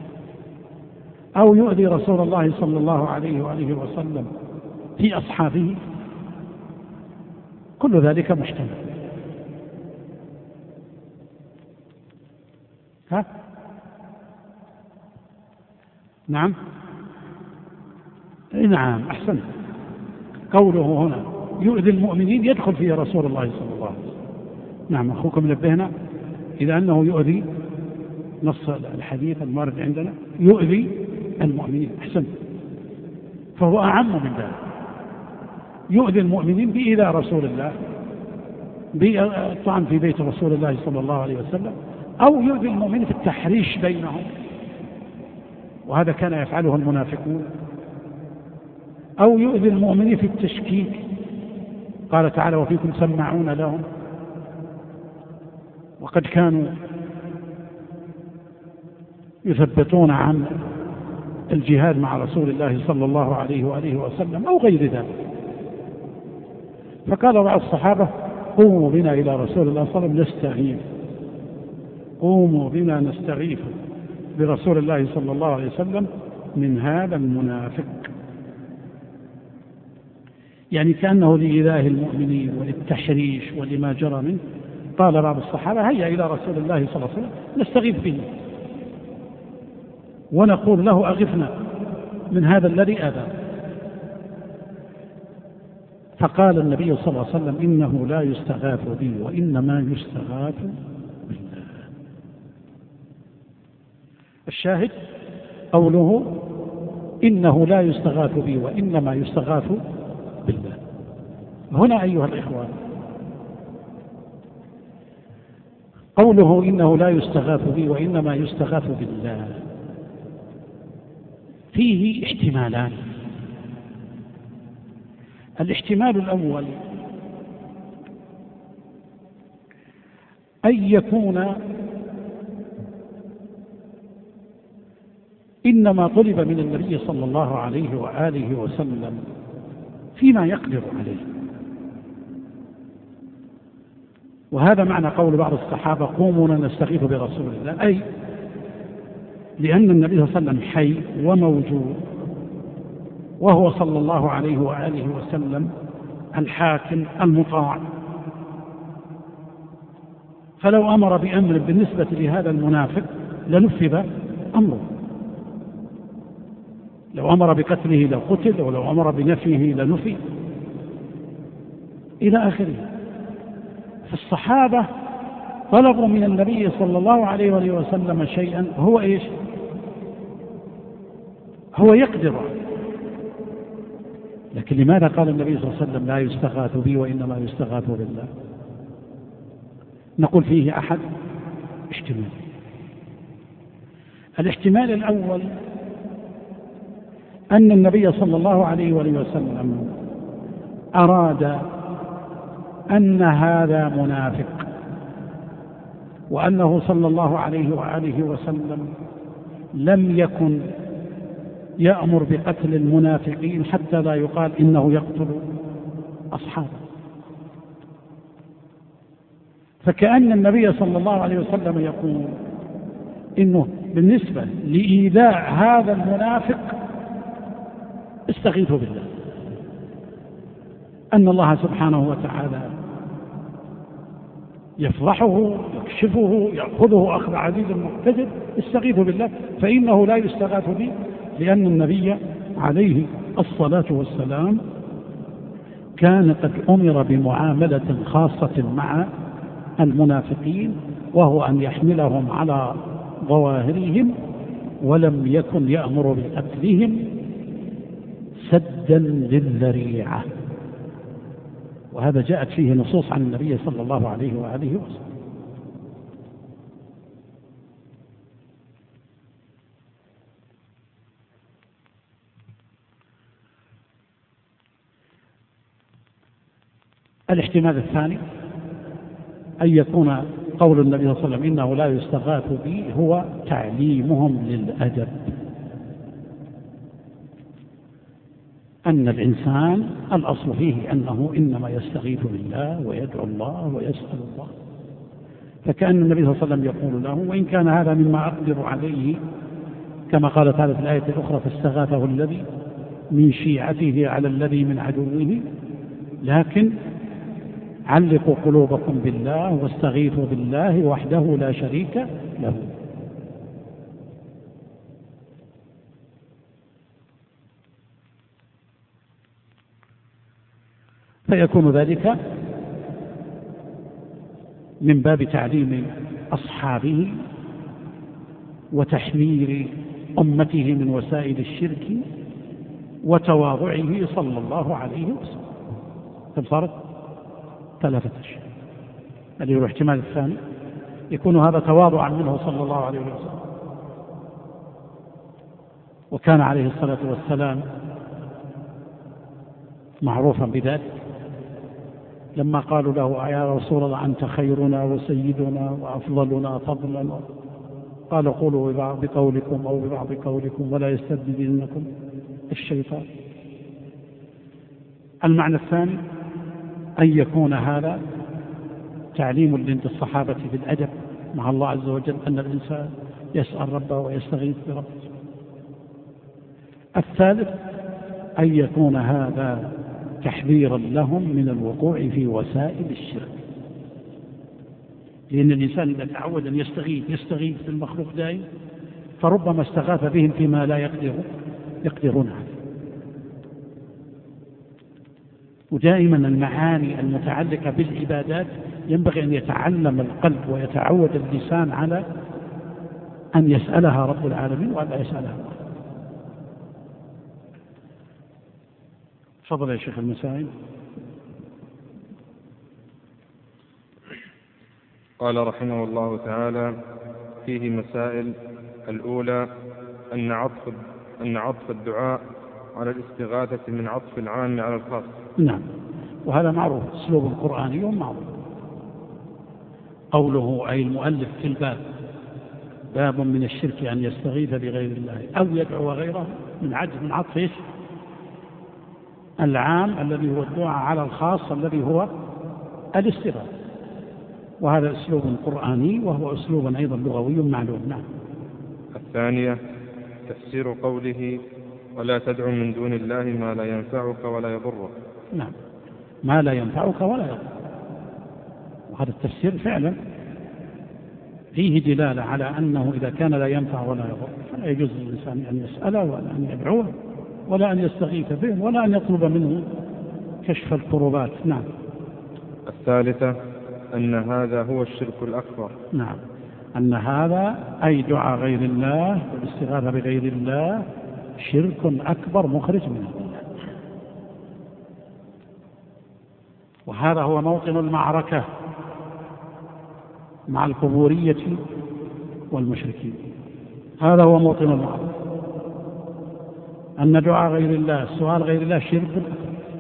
أو يؤذي رسول الله صلى الله عليه وآله وسلم في أصحابه، كل ذلك محتمل. نعم أحسن. قوله هنا يؤذي المؤمنين يدخل فيه رسول الله صلى الله عليه وسلم. نعم أخوكم نبهنا إذا أنه يؤذي، نص الحديث المارد عندنا يؤذي المؤمنين، أحسن، فهو أعم من ذلك. يؤذي المؤمنين بإيذاء رسول الله، بالطعن في بيت رسول الله صلى الله عليه وسلم، أو يؤذي المؤمنين في التحريش بينهم، وهذا كان يفعله المنافقون، أو يؤذي المؤمنين في التشكيك، قال تعالى وفيكم سماعون لهم، وقد كانوا يثبتون عن الجهاد مع رسول الله صلى الله عليه وآله وسلم أو غير ذلك. فقال بعض الصحابة قوموا بنا إلى رسول الله صلى الله عليه وسلم نستغيث، قوموا بنا نستغيث برسول الله صلى الله عليه وسلم من هذا المنافق، يعني كأنه لإيذاء المؤمنين وللتحريش ولما جرى منه. قال بعض الصحابة هيا إلى رسول الله صلى الله عليه وسلم نستغيث به ونقول له أغثنا من هذا الذي آذى. فقال النبي صلى الله عليه وسلم إنه لا يستغاث بي وإنما يستغاث بالله. الشاهد قوله إنه لا يستغاث بي وإنما يستغاث بالله. هنا أيها الإخوان قوله إنه لا يستغاث بي وإنما يستغاث بالله فيه احتمالان. الاحتمال الأول أن يكون إنما طلب من النبي صلى الله عليه وآله وسلم فيما يقدر عليه، وهذا معنى قول بعض الصحابة قوموا نستغيث برسول الله، أي لأن النبي صلى الله عليه وسلم حي وموجود، وهو صلى الله عليه وآله وسلم الحاكم المطاع، فلو أمر بأمر بالنسبة لهذا المنافق لنفذ أمره، لو أمر بقتله لقتل، ولو أمر بنفيه لنفي إلى آخره. فالصحابة طلبوا من النبي صلى الله عليه وآله وسلم شيئا هو إيش؟ هو يقدر. لكن لماذا قال النبي صلى الله عليه وسلم لا يستغاث بي وإنما يستغاث بالله؟ نقول فيه أحد احتمال. الاحتمال الأول أن النبي صلى الله عليه وآله وسلم أراد أن هذا منافق، وأنه صلى الله عليه وآله وسلم لم يكن يأمر بقتل المنافقين حتى لا يقال إنه يقتل أصحابه. فكأن النبي صلى الله عليه وسلم يقول إنه بالنسبة لإيذاء هذا المنافق استغيثوا بالله، أن الله سبحانه وتعالى يفضحه يكشفه يأخذه أخذ عزيز مقتدر. استغيثوا بالله فإنه لا يستغاث به، لأن النبي عليه الصلاة والسلام كان قد أمر بمعاملة خاصة مع المنافقين، وهو أن يحملهم على ظواهرهم، ولم يكن يأمر بقتلهم سدا للذريعة. وهذا جاءت فيه نصوص عن النبي صلى الله عليه وآله وسلم. الاحتمال الثاني أن يكون قول النبي صلى الله عليه وسلم إنه لا يستغاث به هو تعليمهم للأدب، أن الإنسان الأصل فيه أنه إنما يستغيث بالله ويدعو الله ويسأل الله. فكأن النبي صلى الله عليه وسلم يقول له وإن كان هذا مما أقدر عليه، كما قال تعالى في الآية الأخرى فاستغاثه الذي من شيعته على الذي من عدوه، لكن علقوا قلوبكم بالله واستغيثوا بالله وحده لا شريك له. فيكون ذلك من باب تعليم أصحابه وتحذير أمته من وسائل الشرك وتواضعه صلى الله عليه وسلم. فصارت ثلاثة أشياء. الذي هو الاحتمال الثاني يكون هذا تواضعا منه صلى الله عليه وسلم، وكان عليه الصلاة والسلام معروفا بذلك. لما قالوا له يا رسول الله أنت خيرنا وسيدنا وأفضلنا فضلا، قال قولوا بقولكم أو ببعض قولكم ولا يستبدلنكم الشيطان. المعنى الثاني أن يكون هذا تعليم للصحابة بالأدب مع الله عز وجل، أن الإنسان يسأل ربه ويستغيث بربه. الثالث أن يكون هذا تحذيرا لهم من الوقوع في وسائل الشرك، لأن الإنسان إذا تعود أن يستغيث بالمخلوق دائما فربما استغاث بهم فيما لا يقدرون عليه. ودائما المعاني المتعلقة بالعبادات ينبغي أن يتعلم القلب ويتعود اللسان على أن يسألها رب العالمين وأن لا يسألها الله. تفضل يا شيخ المسائل. قال رحمه الله تعالى فيه مسائل. الأولى أن عطف الدعاء على الاستغاثة من عطف العام على الخاص. نعم، وهذا معروف، أسلوب قرآني معروف. قوله أي المؤلف في الباب باب من الشرك أن يستغيث بغير الله أو يدعو غيره من عطف العام الذي هو الدعاء على الخاص الذي هو الاستغاثة، وهذا أسلوب قرآني وهو أسلوب أيضا لغوي معلوم. نعم. الثانية تفسير قوله ولا تدع من دون الله ما لا ينفعك ولا يضرك. نعم، ما لا ينفعك ولا يضرك، وهذا التفسير فعلا فيه دلالة على أنه إذا كان لا ينفع ولا يضر فلا يجوز للإنسان أن يسأله ولا أن يدعوه ولا أن يستغيث به ولا أن يطلب منه كشف الكربات. نعم. الثالثة أن هذا هو الشرك الأكبر. نعم، أن هذا أي دعاء غير الله والاستغاثة بغير الله شرك أكبر مخرج من الله، وهذا هو موطن المعركة مع القبورية والمشركين. هذا هو موطن المعركة، أن دعاء غير الله سؤال غير الله شرك أكبر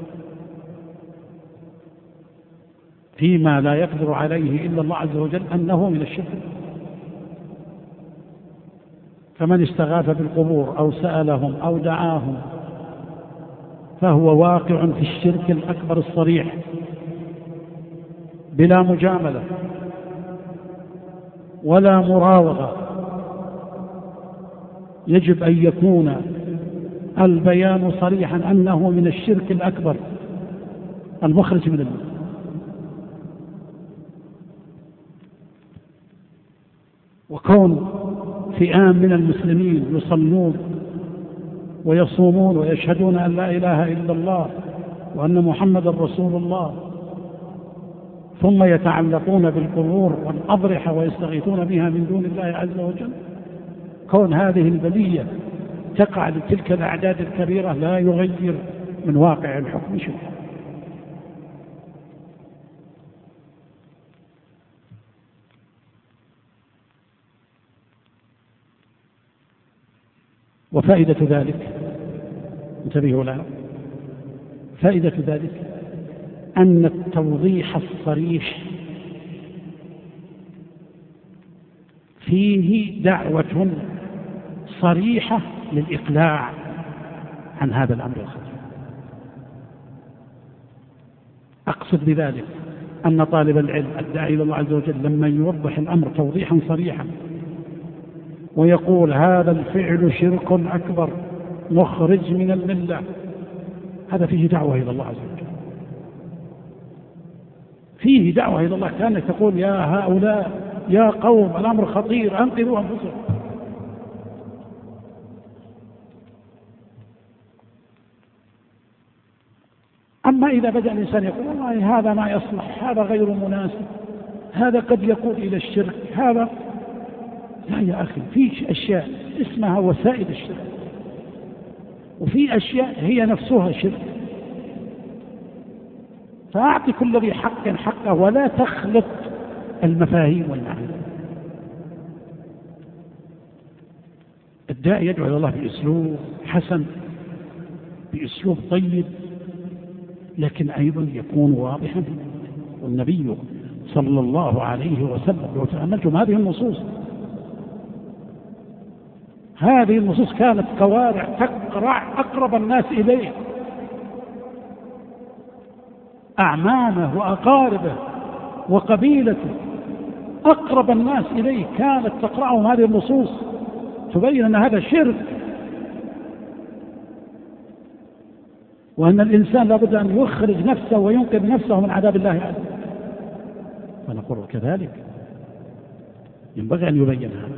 فيما لا يقدر عليه إلا الله عز وجل، أنه من الشرك. فمن استغاث بالقبور أو سألهم أو دعاهم فهو واقع في الشرك الأكبر الصريح بلا مجاملة، ولا مراوغة، يجب أن يكون البيان صريحا أنه من الشرك الأكبر المخرج من الملة. وكون فئام من المسلمين يصلون ويصومون ويشهدون أن لا إله إلا الله وأن محمد رسول الله، ثم يتعلقون بالقبور والأضرحة ويستغيثون بها من دون الله عز وجل، كون هذه البلية تقع لتلك الأعداد الكبيرة لا يغير من واقع الحكم شيئا. وفائدة ذلك، انتبهوا لها، فائدة ذلك أن التوضيح الصريح فيه دعوة صريحة للإقلاع عن هذا الأمر الخطير. أقصد بذلك أن طالب العلم الداعي إلى الله عز وجل لما يوضح الأمر توضيحا صريحا ويقول هذا الفعل شرك أكبر مخرج من الملة، هذا فيه دعوة إلى الله عز وجل، فيه دعوة إلى الله، كانت تقول يا هؤلاء يا قوم الأمر خطير أنقذوا أنفسكم. أما إذا بدأ الإنسان يقول والله هذا ما يصلح، هذا غير مناسب، هذا قد يقود إلى الشرك، هذا لا يا أخي، في أشياء اسمها وسائل الشرك، وفي أشياء هي نفسها شرك، فأعطي كل ذي حق حقه ولا تخلط المفاهيم والمعاني. الداعي يدعو إلى الله بأسلوب حسن، بأسلوب طيب، لكن أيضا يكون واضحا. والنبي صلى الله عليه وسلم لو تأملتم هذه النصوص، هذه النصوص كانت قوارع تقرع أقرب الناس إليه، أعمامه وأقاربه وقبيلته، أقرب الناس إليه كانت تقرعهم هذه النصوص تبين أن هذا شرك، وأن الإنسان لابد أن يخرج نفسه وينقذ نفسه من عذاب الله عز وجل. فنقول كذلك ينبغي أن يبين هذا،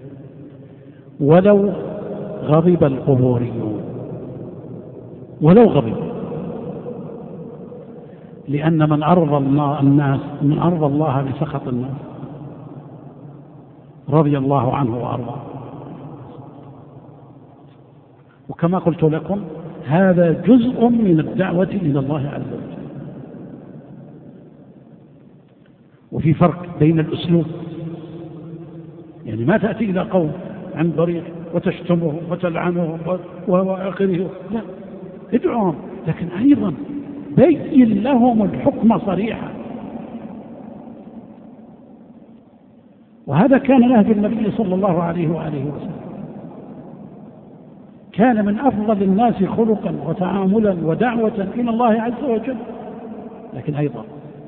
ولو غضب القبوريون، ولو غضب، لأن من أرضى الناس، من أرضى الله بسخط الناس رضي الله عنه وأرضاه. وكما قلت لكم هذا جزء من الدعوة إلى الله عز وجل. وفي فرق بين الأسلوب، يعني ما تأتي إلى قوم عن طريق وتشتمهم وتلعنهم وآخره، لا، ادعوهم، لكن أيضا بين لهم الحكم صريحا. وهذا كان نهج النبي صلى الله عليه وآله وسلم، كان من أفضل الناس خلقا وتعاملا ودعوة إلى الله عز وجل، لكن أيضا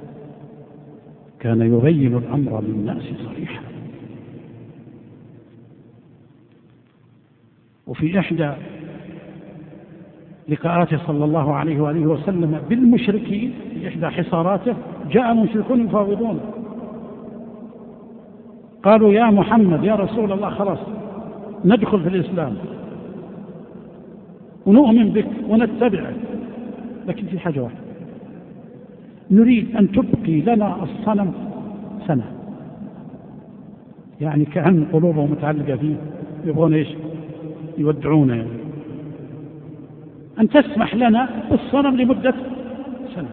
كان يبين الأمر للناس صريحا. وفي إحدى لقاءاته صلى الله عليه وآله وسلم بالمشركين في إحدى حصاراته جاء مشركون يفاوضون، قالوا يا محمد يا رسول الله خلاص ندخل في الإسلام ونؤمن بك ونتبعك، لكن في حاجة واحدة، نريد أن تبقي لنا الصنم سنة. يعني كأن قلوبهم متعلقة فيه، يبغون إيش؟ يودعونه، يعني أن تسمح لنا بالصنم لمدة سنة،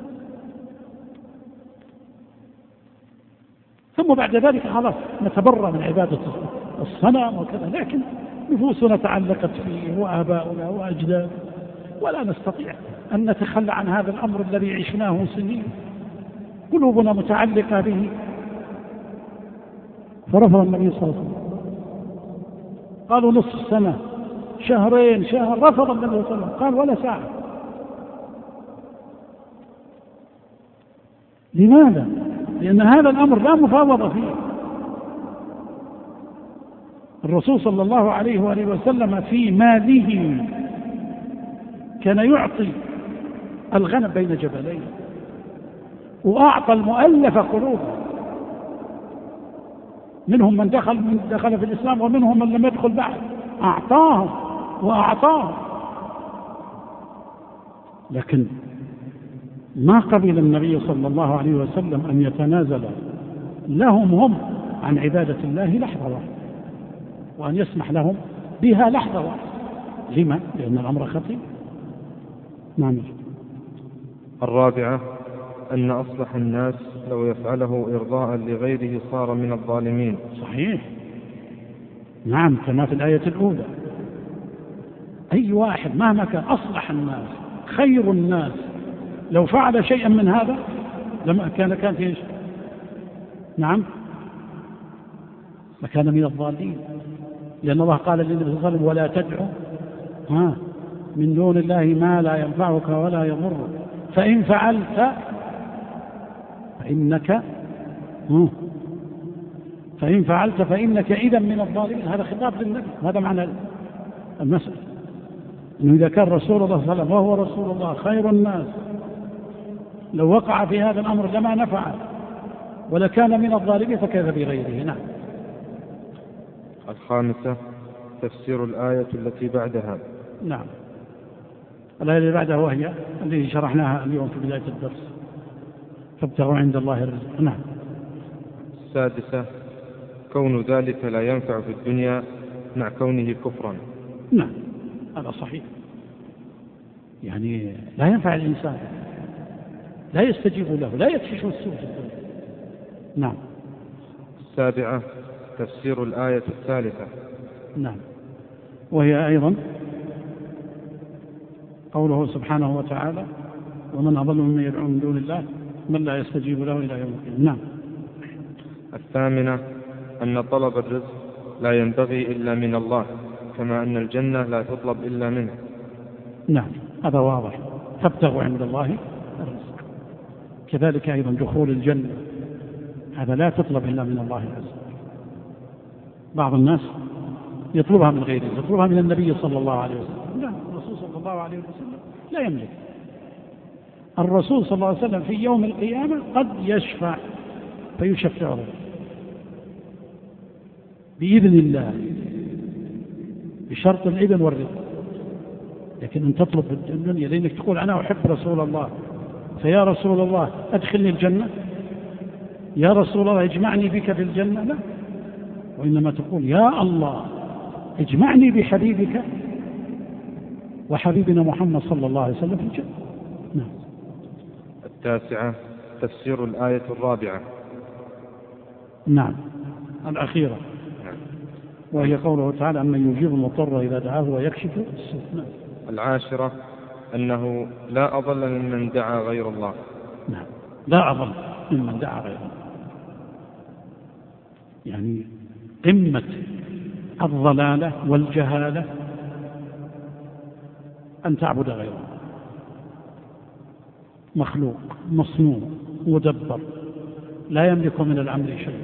ثم بعد ذلك خلاص نتبرأ من عبادة الصنم وكذا، لكن نفوسنا تعلقت فيه وآباؤنا وأجدادنا، ولا نستطيع أن نتخلى عن هذا الأمر الذي عشناه سنين، قلوبنا متعلقة به. فرفض النبي صلى الله عليه وسلم، قالوا نصف سنة، شهرين، شهر، رفض النبي صلى الله عليه وسلم، قال ولا ساعة. لماذا؟ لأن هذا الأمر لا مفاوضة فيه، الرسول صلى الله عليه وآله وسلم في ماله كان يعطي الغنم بين جبلين، وأعطى المؤلف قلوبهم، منهم من دخل في الإسلام ومنهم من لم يدخل بعد، أعطاهم وأعطاهم. لكن ما قبل النبي صلى الله عليه وسلم أن يتنازل لهم هم عن عبادة الله لحظة واحدة، وأن يسمح لهم بها لحظة واحدة. لما؟ لأن الأمر خطير. نعم. الرابعة أن أصلح الناس لو يفعله إرضاء لغيره صار من الظالمين. صحيح، نعم، كما في الآية الأولى. أي واحد مهما كان أصلح الناس خير الناس لو فعل شيئا من هذا لما كان في إيش؟ نعم، لكان من الضالين، لأن الله قال للنبي صلى الله عليه وسلم: ولا تدعو من دون الله ما لا ينفعك ولا يضرك فإن فعلت فإنك إذا من الظالمين. هذا خطاب للنبي، هذا معنى المسألة، إنه إذا كان رسول الله صلى الله عليه وسلم وهو رسول الله خير الناس لو وقع في هذا الأمر لما نفعه ولكان من الظالمين، فكيف بغيره؟ نعم. الخامسة تفسير الآية التي بعدها. نعم، الآية اللي بعدها وهي التي شرحناها اليوم في بداية الدرس: فابتغوا عند الله الرزق. نعم. السادسة كون ذلك لا ينفع في الدنيا مع كونه كفرا. نعم، هذا صحيح، يعني لا ينفع الإنسان، لا يستجيب له، لا يكشف السوء في الدنيا. نعم. السابعة تفسير الآية الثالثة. نعم، وهي أيضا قوله سبحانه وتعالى: ومن أضل ممن يدعو من دون الله من لا يستجيب له إلى يوم القيامة. نعم. الثامنة أن طلب الرزق لا ينبغي إلا من الله، كما أن الجنة لا تطلب إلا منه. نعم، هذا واضح، فابتغوا عند الله الرزق. كذلك أيضا دخول الجنة هذا لا تطلب إلا من الله عز وجل. بعض الناس يطلبها من غيره، يطلبها من النبي صلى الله عليه وسلم. لا، الرسول صلى الله عليه وسلم لا يملك. الرسول صلى الله عليه وسلم في يوم القيامة قد يشفع فيشفع له بإذن الله بشرط الإذن والرضا. لكن أن تطلب الدنيا لأنك تقول أنا أحب رسول الله فيا رسول الله أدخلني الجنة، يا رسول الله اجمعني بك في الجنة، لا، وإنما تقول يا الله اجمعني بحبيبك وحبيبنا محمد صلى الله عليه وسلم في الجنة. نعم. التاسعة تفسير الآية الرابعة. نعم، الأخيرة، وهي قوله تعالى: أمن يجيب المضطر إذا دعاه ويكشف السوء. نعم. العاشرة أنه لا أضل ممن دعا غير الله. نعم، لا أضل ممن دعا غير الله، يعني قمة الضلالة والجهالة أن تعبد غير الله، مخلوق مصنوع مدبر لا يملك من الأمر شيء،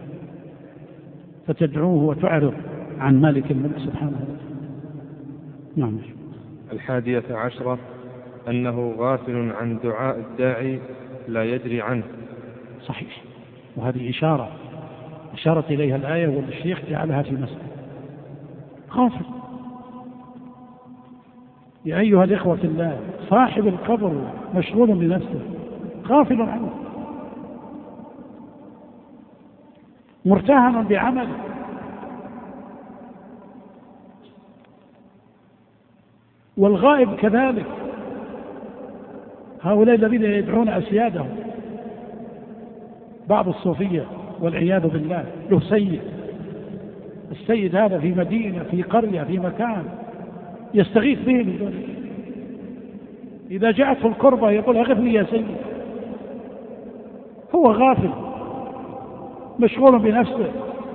فتدعوه وتعرض عن مالك الملك سبحانه وتعالى. نعم. الحادية عشرة أنه غافل عن دعاء الداعي لا يدري عنه. صحيح، وهذه أشارت إليها الآية والشيخ جعلها في مسألة غافل. يا أيها الإخوة في الله، صاحب القبر مشغول بنفسه غافل عنه، مرتهن بعمله، والغائب كذلك. هؤلاء الذين يدعون أسيادهم، بعض الصوفية والعياذ بالله له سيد، السيد هذا في مدينة في قرية في مكان يستغيث به من دونه، إذا جاءته الكربة يقول أغثني يا سيد. هو غافل مشغول بنفسه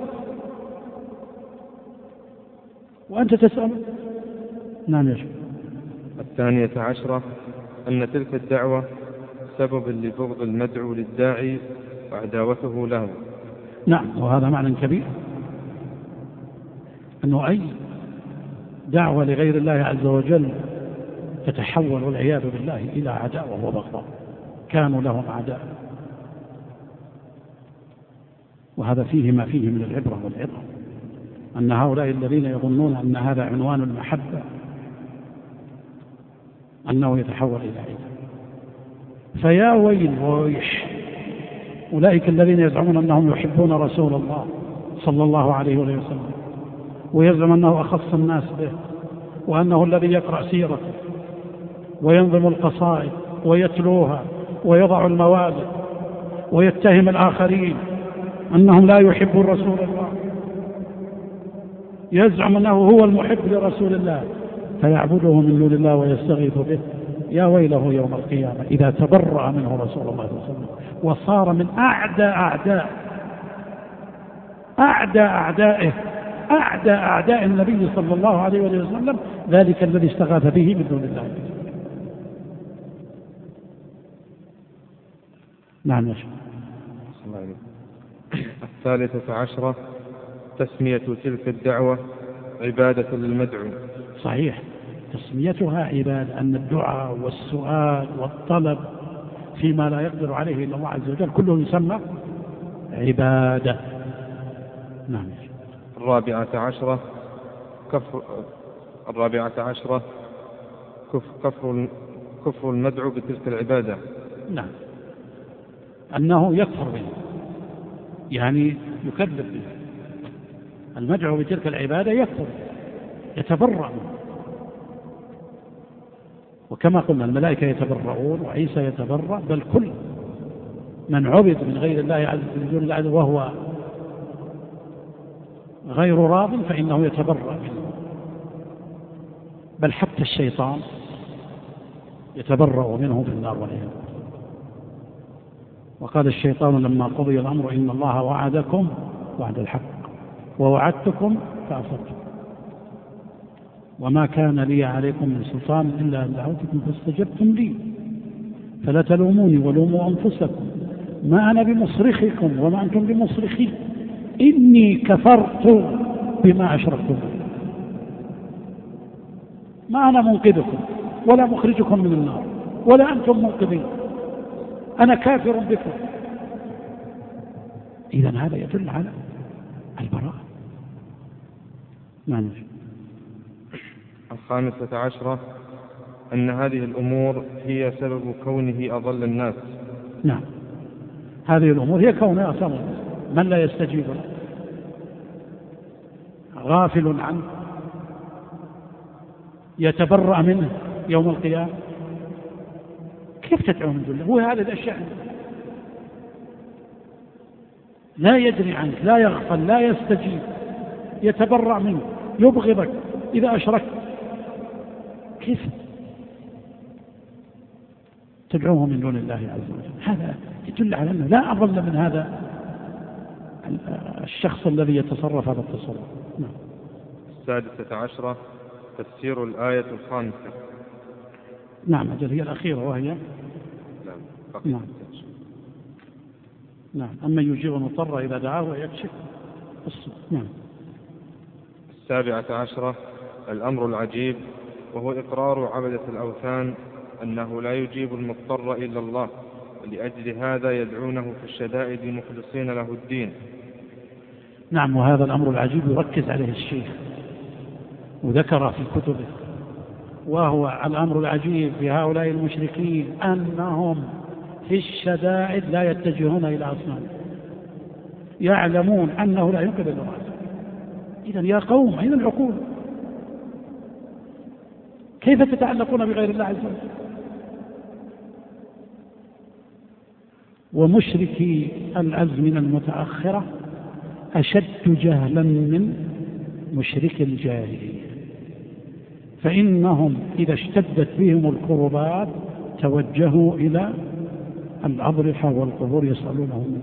وأنت تسأل. نعم يا شيخ. الثانية عشرة أن تلك الدعوة سبب لبغض المدعو للداعي وعداوته له. نعم، وهذا معنى كبير، أنه أي دعوة لغير الله عز وجل تتحول والعياذ بالله إلى عداوة وبغضاء، كانوا لهم أعداء. وهذا فيه ما فيه من العبرة والعظة، أن هؤلاء الذين يظنون أن هذا عنوان المحبة أنه يتحول إلى عداوة. فيا ويل وويح أولئك الذين يزعمون أنهم يحبون رسول الله صلى الله عليه وسلم، ويزعم أنه أخص الناس به، وأنه الذي يقرأ سيرته وينظم القصائد ويتلوها ويضع المواد، ويتهم الآخرين أنهم لا يحبون رسول الله، يزعم أنه هو المحب لرسول الله فيعبده من دون الله ويستغيث به. يا ويله يوم القيامة إذا تبرأ منه رسول الله صلى الله عليه وسلم وصار من أعدى أعداء النبي صلى الله عليه وسلم، ذلك الذي استغاث به من دون الله. نعم يا شيخ. 13 تسمية تلك الدعوة عبادة للمدعو. صحيح، تسميتها عبادة، أن الدعاء والسؤال والطلب فيما لا يقدر عليه إلا الله عز وجل كله يسمى عبادة. نعم. 14 كفر المدعو بتلك العبادة. نعم، أنه يكفر به، يعني يكذب به. المدعو بتلك العبادة يكفر، يتبرأ منه. وكما قلنا الملائكة يتبرؤون وعيسى يتبرأ، بل كل من عبد من غير الله عز وجل وهو غير راض فإنه يتبرأ منه. بل حتى الشيطان يتبرأ منه في النار والعياذ بالله. وقال الشيطان لما قضي الأمر إن الله وعدكم وعد الحق ووعدتكم فأخلفتم وما كان لي عليكم من سلطان إلا أن دعوتكم فاستجبتم لي فلا تلوموني ولوموا أنفسكم ما أنا بمصرخكم وما أنتم بمصرخي إني كفرت بما أشركتم، ما أنا منقذكم ولا مخرجكم من النار ولا أنتم منقذين، أنا كافر بكم. إذن هذا يدل على البراءة. نعم. 15 أن هذه الأمور هي سبب كونه أضل الناس. نعم، هذه الأمور هي كونه أضل الناس، من لا يستجيب له غافل عنه يتبرأ منه يوم القيامة. كيف تدعو من دون الله؟ هو هذه الأشياء لا يدري عنك، لا يغفل، لا يستجيب، يتبرأ منه، يبغضك إذا أشركت. كيف تدعوه من دون الله عز وجل؟ هذا يدل على أنه لا أضل من هذا الشخص الذي يتصرف هذا التصرف. نعم. 16 تفسير الآية 5. نعم، أجل هي الأخيرة وهي نعم. نعم، أما يجيب المضطر إذا دعاه ويكشف الصوت. نعم. 17 الأمر العجيب، وهو إقرار عبدة الأوثان أنه لا يجيب المضطر إلا الله، ولأجل هذا يدعونه في الشدائد مخلصين له الدين. نعم، وهذا الأمر العجيب يركز عليه الشيخ وذكر في كتبه، وهو الأمر العجيب في هؤلاء المشركين أنهم في الشدائد لا يتجهون إلى أصنام، يعلمون أنه لا يمكن إلا الله. إذن يا قوم أين العقول؟ كيف تتعلقون بغير الله عز وجل؟ ومشركي الأزمنة المتأخرة أشد جهلا من مشركي الجاهلية، فإنهم إذا اشتدت بهم الكربات توجهوا إلى الأضرحة والقبور يسألونهم.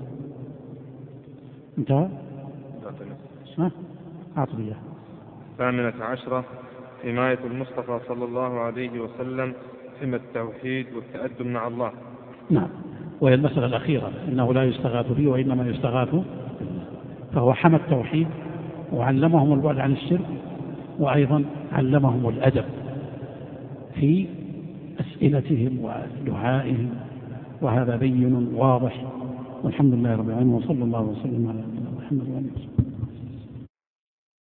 انتهى؟ أعطي. 18 حماية المصطفى صلى الله عليه وسلم حمى التوحيد والتأدب مع الله. نعم، وهي المسألة الأخيرة، إنه لا يستغاث به وإنما يستغاث، فهو حمى التوحيد وعلمهم البعد عن الشرك، وأيضا علمهم الأدب في أسئلتهم ودعائهم، وهذا بين واضح. والحمد لله رب العالمين، وصلى الله وسلم على نبينا محمد وعلى اله وصحبه.